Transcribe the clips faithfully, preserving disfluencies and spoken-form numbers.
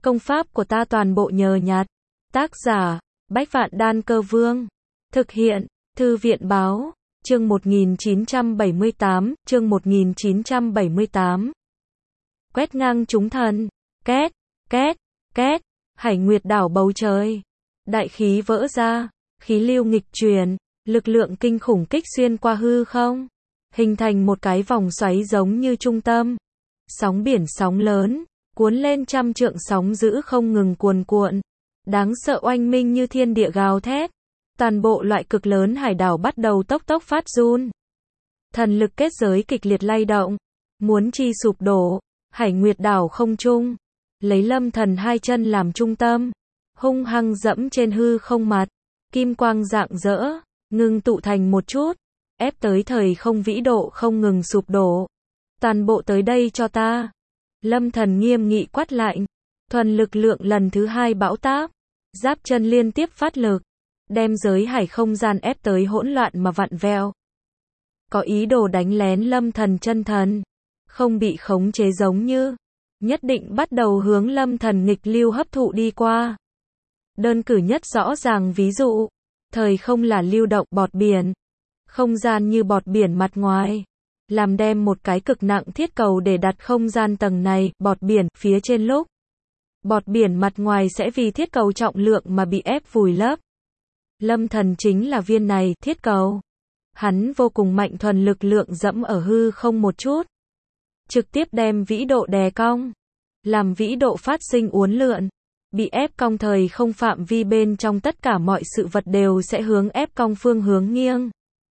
Công pháp của ta toàn bộ nhờ nhặt. Tác giả, Bách Vạn Đan Cơ Vương. Thực hiện, Thư viện Báo. Chương một nghìn chín trăm bảy mươi tám, chương một nghìn chín trăm bảy mươi tám. Quét ngang chúng thần. Két, két, két. Hải Nguyệt đảo bầu trời. Đại khí vỡ ra, khí lưu nghịch truyền, lực lượng kinh khủng kích xuyên qua hư không, hình thành một cái vòng xoáy giống như trung tâm. Sóng biển sóng lớn, cuốn lên trăm trượng sóng dữ không ngừng cuồn cuộn. Đáng sợ oanh minh như thiên địa gào thét. Toàn bộ loại cực lớn hải đảo bắt đầu tốc tốc phát run. Thần lực kết giới kịch liệt lay động, muốn chi sụp đổ. Hải Nguyệt đảo không trung, lấy Lâm Thần hai chân làm trung tâm, hung hăng dẫm trên hư không mặt, kim quang rạng rỡ, ngưng tụ thành một chút, ép tới thời không vĩ độ không ngừng sụp đổ. Toàn bộ tới đây cho ta. Lâm Thần nghiêm nghị quát lạnh, thuần lực lượng lần thứ hai bão táp, giáp chân liên tiếp phát lực, đem giới hải không gian ép tới hỗn loạn mà vặn vẹo. Có ý đồ đánh lén Lâm Thần chân thần, không bị khống chế giống như, nhất định bắt đầu hướng Lâm Thần nghịch lưu hấp thụ đi qua. Đơn cử nhất rõ ràng ví dụ, thời không là lưu động bọt biển, không gian như bọt biển mặt ngoài, làm đem một cái cực nặng thiết cầu để đặt không gian tầng này, bọt biển, phía trên lúc. Bọt biển mặt ngoài sẽ vì thiết cầu trọng lượng mà bị ép vùi lấp. Lâm Thần chính là viên này, thiết cầu. Hắn vô cùng mạnh thuần lực lượng dẫm ở hư không một chút. Trực tiếp đem vĩ độ đè cong. Làm vĩ độ phát sinh uốn lượn. Bị ép cong thời không phạm vi bên trong tất cả mọi sự vật đều sẽ hướng ép cong phương hướng nghiêng.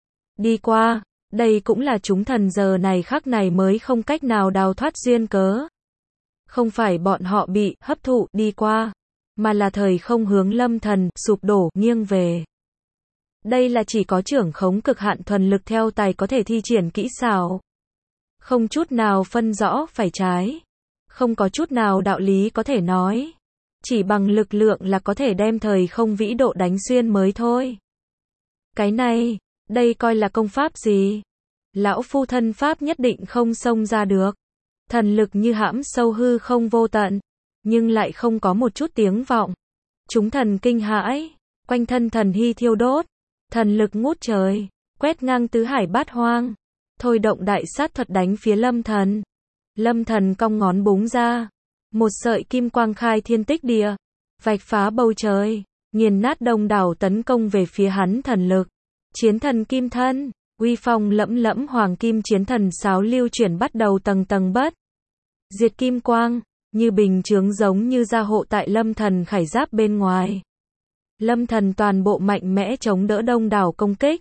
Đi qua, đây cũng là chúng thần giờ này khắc này mới không cách nào đào thoát duyên cớ. Không phải bọn họ bị hấp thụ đi qua, mà là thời không hướng Lâm Thần sụp đổ nghiêng về. Đây là chỉ có trưởng khống cực hạn thuần lực theo tài có thể thi triển kỹ xảo. Không chút nào phân rõ phải trái. Không có chút nào đạo lý có thể nói. Chỉ bằng lực lượng là có thể đem thời không vĩ độ đánh xuyên mới thôi. Cái này, đây coi là công pháp gì? Lão phu thân pháp nhất định không xông ra được. Thần lực như hãm sâu hư không vô tận, nhưng lại không có một chút tiếng vọng. Chúng thần kinh hãi, quanh thân thần hy thiêu đốt, thần lực ngút trời, quét ngang tứ hải bát hoang, thôi động đại sát thuật đánh phía Lâm Thần. Lâm Thần cong ngón búng ra, một sợi kim quang khai thiên tích địa, vạch phá bầu trời, nghiền nát đông đảo tấn công về phía hắn thần lực. Chiến thần kim thân, uy phong lẫm lẫm hoàng kim chiến thần sáo lưu chuyển bắt đầu tầng tầng bất diệt kim quang, như bình chướng giống như gia hộ tại Lâm Thần khải giáp bên ngoài. Lâm Thần toàn bộ mạnh mẽ chống đỡ đông đảo công kích.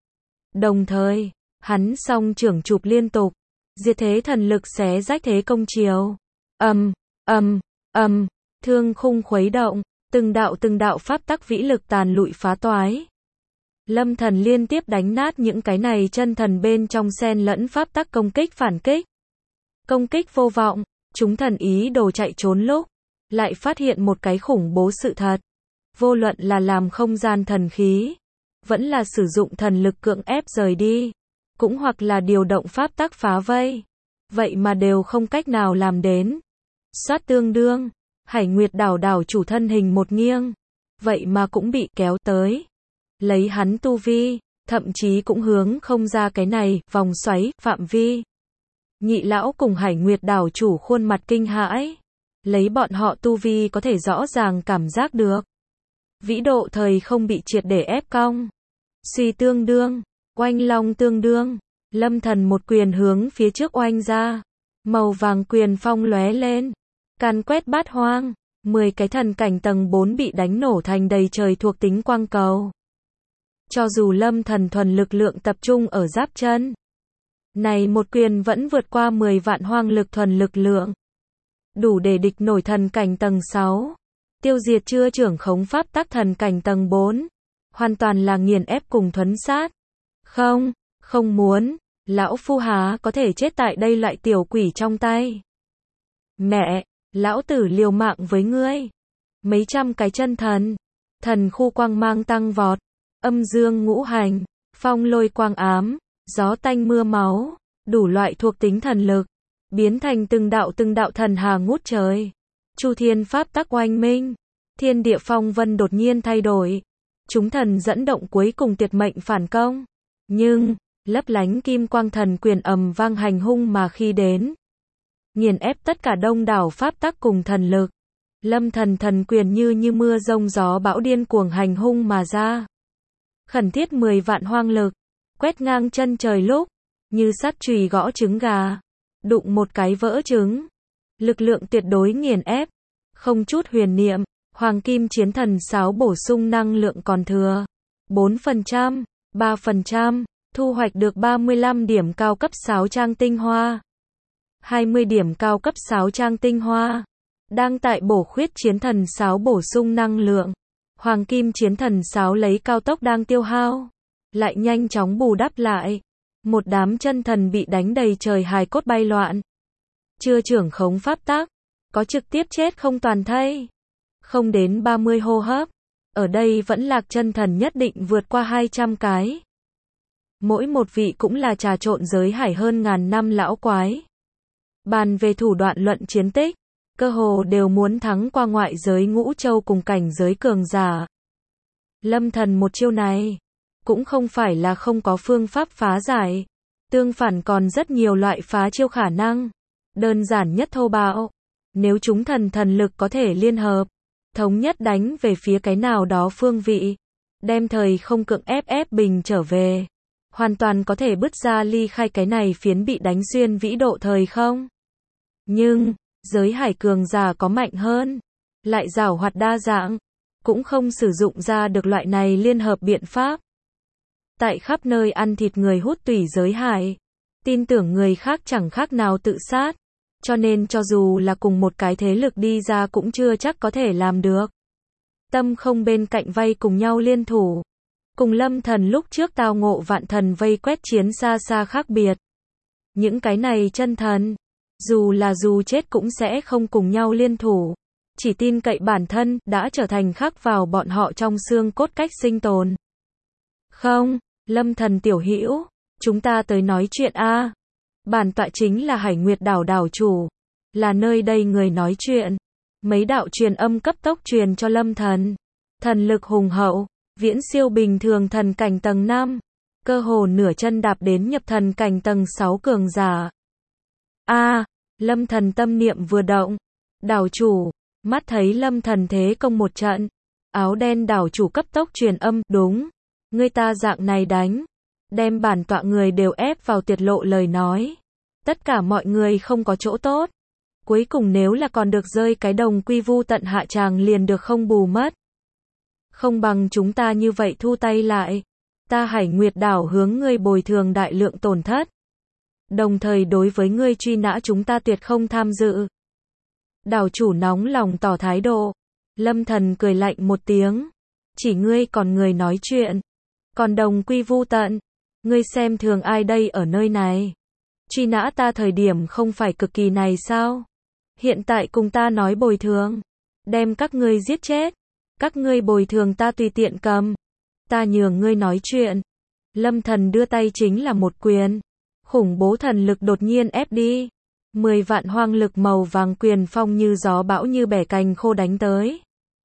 Đồng thời, hắn song trưởng chụp liên tục, diệt thế thần lực xé rách thế công chiều. Ầm, ầm, ầm, thương khung khuấy động, từng đạo từng đạo pháp tắc vĩ lực tàn lụi phá toái. Lâm Thần liên tiếp đánh nát những cái này chân thần bên trong xen lẫn pháp tắc công kích phản kích. Công kích vô vọng, chúng thần ý đồ chạy trốn lúc, lại phát hiện một cái khủng bố sự thật. Vô luận là làm không gian thần khí, vẫn là sử dụng thần lực cưỡng ép rời đi, cũng hoặc là điều động pháp tắc phá vây. Vậy mà đều không cách nào làm đến. Soát tương đương, Hải Nguyệt đảo đảo chủ thân hình một nghiêng, vậy mà cũng bị kéo tới. Lấy hắn tu vi, thậm chí cũng hướng không ra cái này, vòng xoáy, phạm vi. Nhị lão cùng Hải Nguyệt đảo chủ khuôn mặt kinh hãi. Lấy bọn họ tu vi có thể rõ ràng cảm giác được. Vĩ độ thời không bị triệt để ép cong. Suy tương đương, oanh long tương đương. Lâm Thần một quyền hướng phía trước oanh ra. Màu vàng quyền phong lóe lên. Càn quét bát hoang. Mười cái thần cảnh tầng bốn bị đánh nổ thành đầy trời thuộc tính quang cầu. Cho dù Lâm Thần thuần lực lượng tập trung ở giáp chân, này một quyền vẫn vượt qua mười vạn hoang lực thuần lực lượng. Đủ để địch nổi thần cảnh tầng sáu. Tiêu diệt chưa trưởng khống pháp tắc thần cảnh tầng bốn. Hoàn toàn là nghiền ép cùng thuấn sát. Không, không muốn, lão phu há có thể chết tại đây loại tiểu quỷ trong tay. Mẹ, lão tử liều mạng với ngươi. Mấy trăm cái chân thần, thần khu quang mang tăng vọt, âm dương ngũ hành, phong lôi quang ám, gió tanh mưa máu, đủ loại thuộc tính thần lực, biến thành từng đạo từng đạo thần hà ngút trời. Chu thiên pháp tắc oanh minh, thiên địa phong vân đột nhiên thay đổi. Chúng thần dẫn động cuối cùng tuyệt mệnh phản công. Nhưng, lấp lánh kim quang thần quyền ầm vang hành hung mà khi đến. Nghiền ép tất cả đông đảo pháp tắc cùng thần lực. Lâm thần thần quyền như như mưa rông gió bão điên cuồng hành hung mà ra. Khẩn thiết mười vạn hoang lực, quét ngang chân trời lúc, như sắt chùy gõ trứng gà, đụng một cái vỡ trứng. Lực lượng tuyệt đối nghiền ép, không chút huyền niệm, hoàng kim chiến thần sáo bổ sung năng lượng còn thừa. bốn phần trăm, ba phần trăm, thu hoạch được ba mươi lăm điểm cao cấp sáo trang tinh hoa. hai mươi điểm cao cấp sáo trang tinh hoa. Đang tại bổ khuyết chiến thần sáo bổ sung năng lượng. Hoàng kim chiến thần sáo lấy cao tốc đang tiêu hao. Lại nhanh chóng bù đắp lại. Một đám chân thần bị đánh đầy trời hài cốt bay loạn. Chưa trưởng khống pháp tắc. Có trực tiếp chết không toàn thây. Không đến ba mươi hô hấp. Ở đây vẫn lạc chân thần nhất định vượt qua hai trăm cái. Mỗi một vị cũng là trà trộn giới hải hơn ngàn năm lão quái. Bàn về thủ đoạn luận chiến tích, cơ hồ đều muốn thắng qua ngoại giới ngũ châu cùng cảnh giới cường giả. Lâm thần một chiêu này, cũng không phải là không có phương pháp phá giải. Tương phản còn rất nhiều loại phá chiêu khả năng. Đơn giản nhất thô bạo. Nếu chúng thần thần lực có thể liên hợp, thống nhất đánh về phía cái nào đó phương vị, đem thời không cưỡng ép ép bình trở về. Hoàn toàn có thể bứt ra ly khai cái này phiến bị đánh xuyên vĩ độ thời không. Nhưng, giới hải cường giả có mạnh hơn, lại giảo hoạt đa dạng, cũng không sử dụng ra được loại này liên hợp biện pháp. Tại khắp nơi ăn thịt người hút tủy giới hải, tin tưởng người khác chẳng khác nào tự sát, cho nên cho dù là cùng một cái thế lực đi ra cũng chưa chắc có thể làm được. Tâm không bên cạnh vây cùng nhau liên thủ. Cùng lâm thần lúc trước tao ngộ vạn thần vây quét chiến xa xa khác biệt. Những cái này chân thần, dù là dù chết cũng sẽ không cùng nhau liên thủ. Chỉ tin cậy bản thân, đã trở thành khắc vào bọn họ trong xương cốt cách sinh tồn. Không, lâm thần tiểu hữu, chúng ta tới nói chuyện a. Bản tọa chính là Hải Nguyệt đảo đảo chủ, là nơi đây người nói chuyện. Mấy đạo truyền âm cấp tốc truyền cho lâm thần. Thần lực hùng hậu, viễn siêu bình thường thần cảnh tầng năm, cơ hồ nửa chân đạp đến nhập thần cảnh tầng sáu cường giả. A, à, lâm thần tâm niệm vừa động, đảo chủ, mắt thấy lâm thần thế công một trận, áo đen đảo chủ cấp tốc truyền âm, đúng, ngươi ta dạng này đánh, đem bản tọa người đều ép vào tuyệt lộ lời nói, tất cả mọi người không có chỗ tốt, cuối cùng nếu là còn được rơi cái đồng quy vu tận hạ tràng liền được không bù mất. Không bằng chúng ta như vậy thu tay lại, ta Hải Nguyệt đảo hướng ngươi bồi thường đại lượng tổn thất. Đồng thời đối với ngươi truy nã chúng ta tuyệt không tham dự. Đảo chủ nóng lòng tỏ thái độ. Lâm thần cười lạnh một tiếng. Chỉ ngươi còn người nói chuyện. Còn đồng quy vu tận. Ngươi xem thường ai đây ở nơi này. Truy nã ta thời điểm không phải cực kỳ này sao? Hiện tại cùng ta nói bồi thường. Đem các ngươi giết chết. Các ngươi bồi thường ta tùy tiện cầm. Ta nhường ngươi nói chuyện. Lâm thần đưa tay chính là một quyền. Khủng bố thần lực đột nhiên ép đi. Mười vạn hoang lực màu vàng quyền phong như gió bão như bẻ cành khô đánh tới.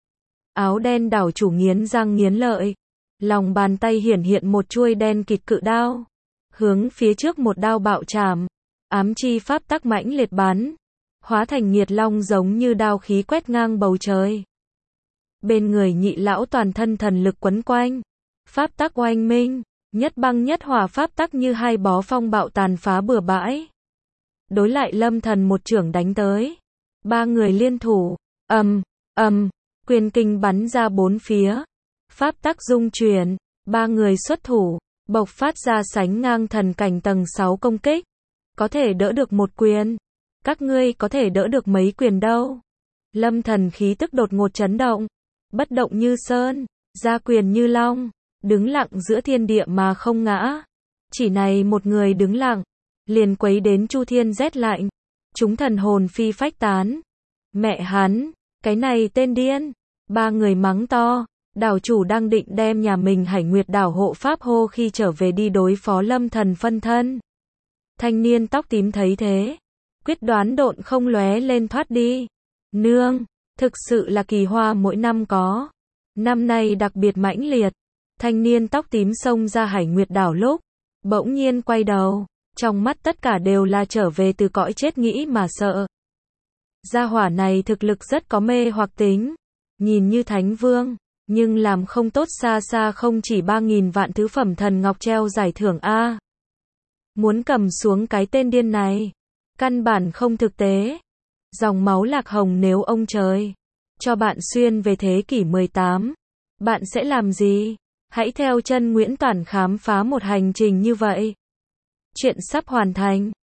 Áo đen đảo chủ nghiến răng nghiến lợi. Lòng bàn tay hiển hiện một chuôi đen kịt cự đao. Hướng phía trước một đao bạo chạm. Ám chi pháp tắc mãnh liệt bắn. Hóa thành nghiệt long giống như đao khí quét ngang bầu trời. Bên người nhị lão toàn thân thần lực quấn quanh. Pháp tắc oanh minh. Nhất băng nhất hỏa pháp tắc như hai bó phong bạo tàn phá bừa bãi. Đối lại lâm thần một chưởng đánh tới. Ba người liên thủ. Ầm, ầm, quyền kinh bắn ra bốn phía. Pháp tắc dung chuyển. Ba người xuất thủ. Bộc phát ra sánh ngang thần cảnh tầng sáu công kích. Có thể đỡ được một quyền. Các ngươi có thể đỡ được mấy quyền đâu. Lâm thần khí tức đột ngột chấn động. Bất động như sơn. Ra quyền như long. Đứng lặng giữa thiên địa mà không ngã. Chỉ này một người đứng lặng. Liền quấy đến chu thiên rét lạnh. Chúng thần hồn phi phách tán. Mẹ hắn. Cái này tên điên. Ba người mắng to. Đảo chủ đang định đem nhà mình Hải Nguyệt đảo hộ pháp hô khi trở về đi đối phó lâm thần phân thân. Thanh niên tóc tím thấy thế. Quyết đoán độn không lóe lên thoát đi. Nương, thực sự là kỳ hoa mỗi năm có. Năm nay đặc biệt mãnh liệt. Thanh niên tóc tím xông ra Hải Nguyệt đảo lúc, bỗng nhiên quay đầu, trong mắt tất cả đều là trở về từ cõi chết nghĩ mà sợ. Gia hỏa này thực lực rất có mê hoặc tính, nhìn như thánh vương, nhưng làm không tốt xa xa không chỉ ba nghìn vạn thứ phẩm thần ngọc treo giải thưởng A. Muốn cầm xuống cái tên điên này, căn bản không thực tế. Dòng máu Lạc Hồng nếu ông trời cho bạn xuyên về thế kỷ mười tám, bạn sẽ làm gì? Hãy theo chân Nguyễn Toản khám phá một hành trình như vậy. Chuyện sắp hoàn thành.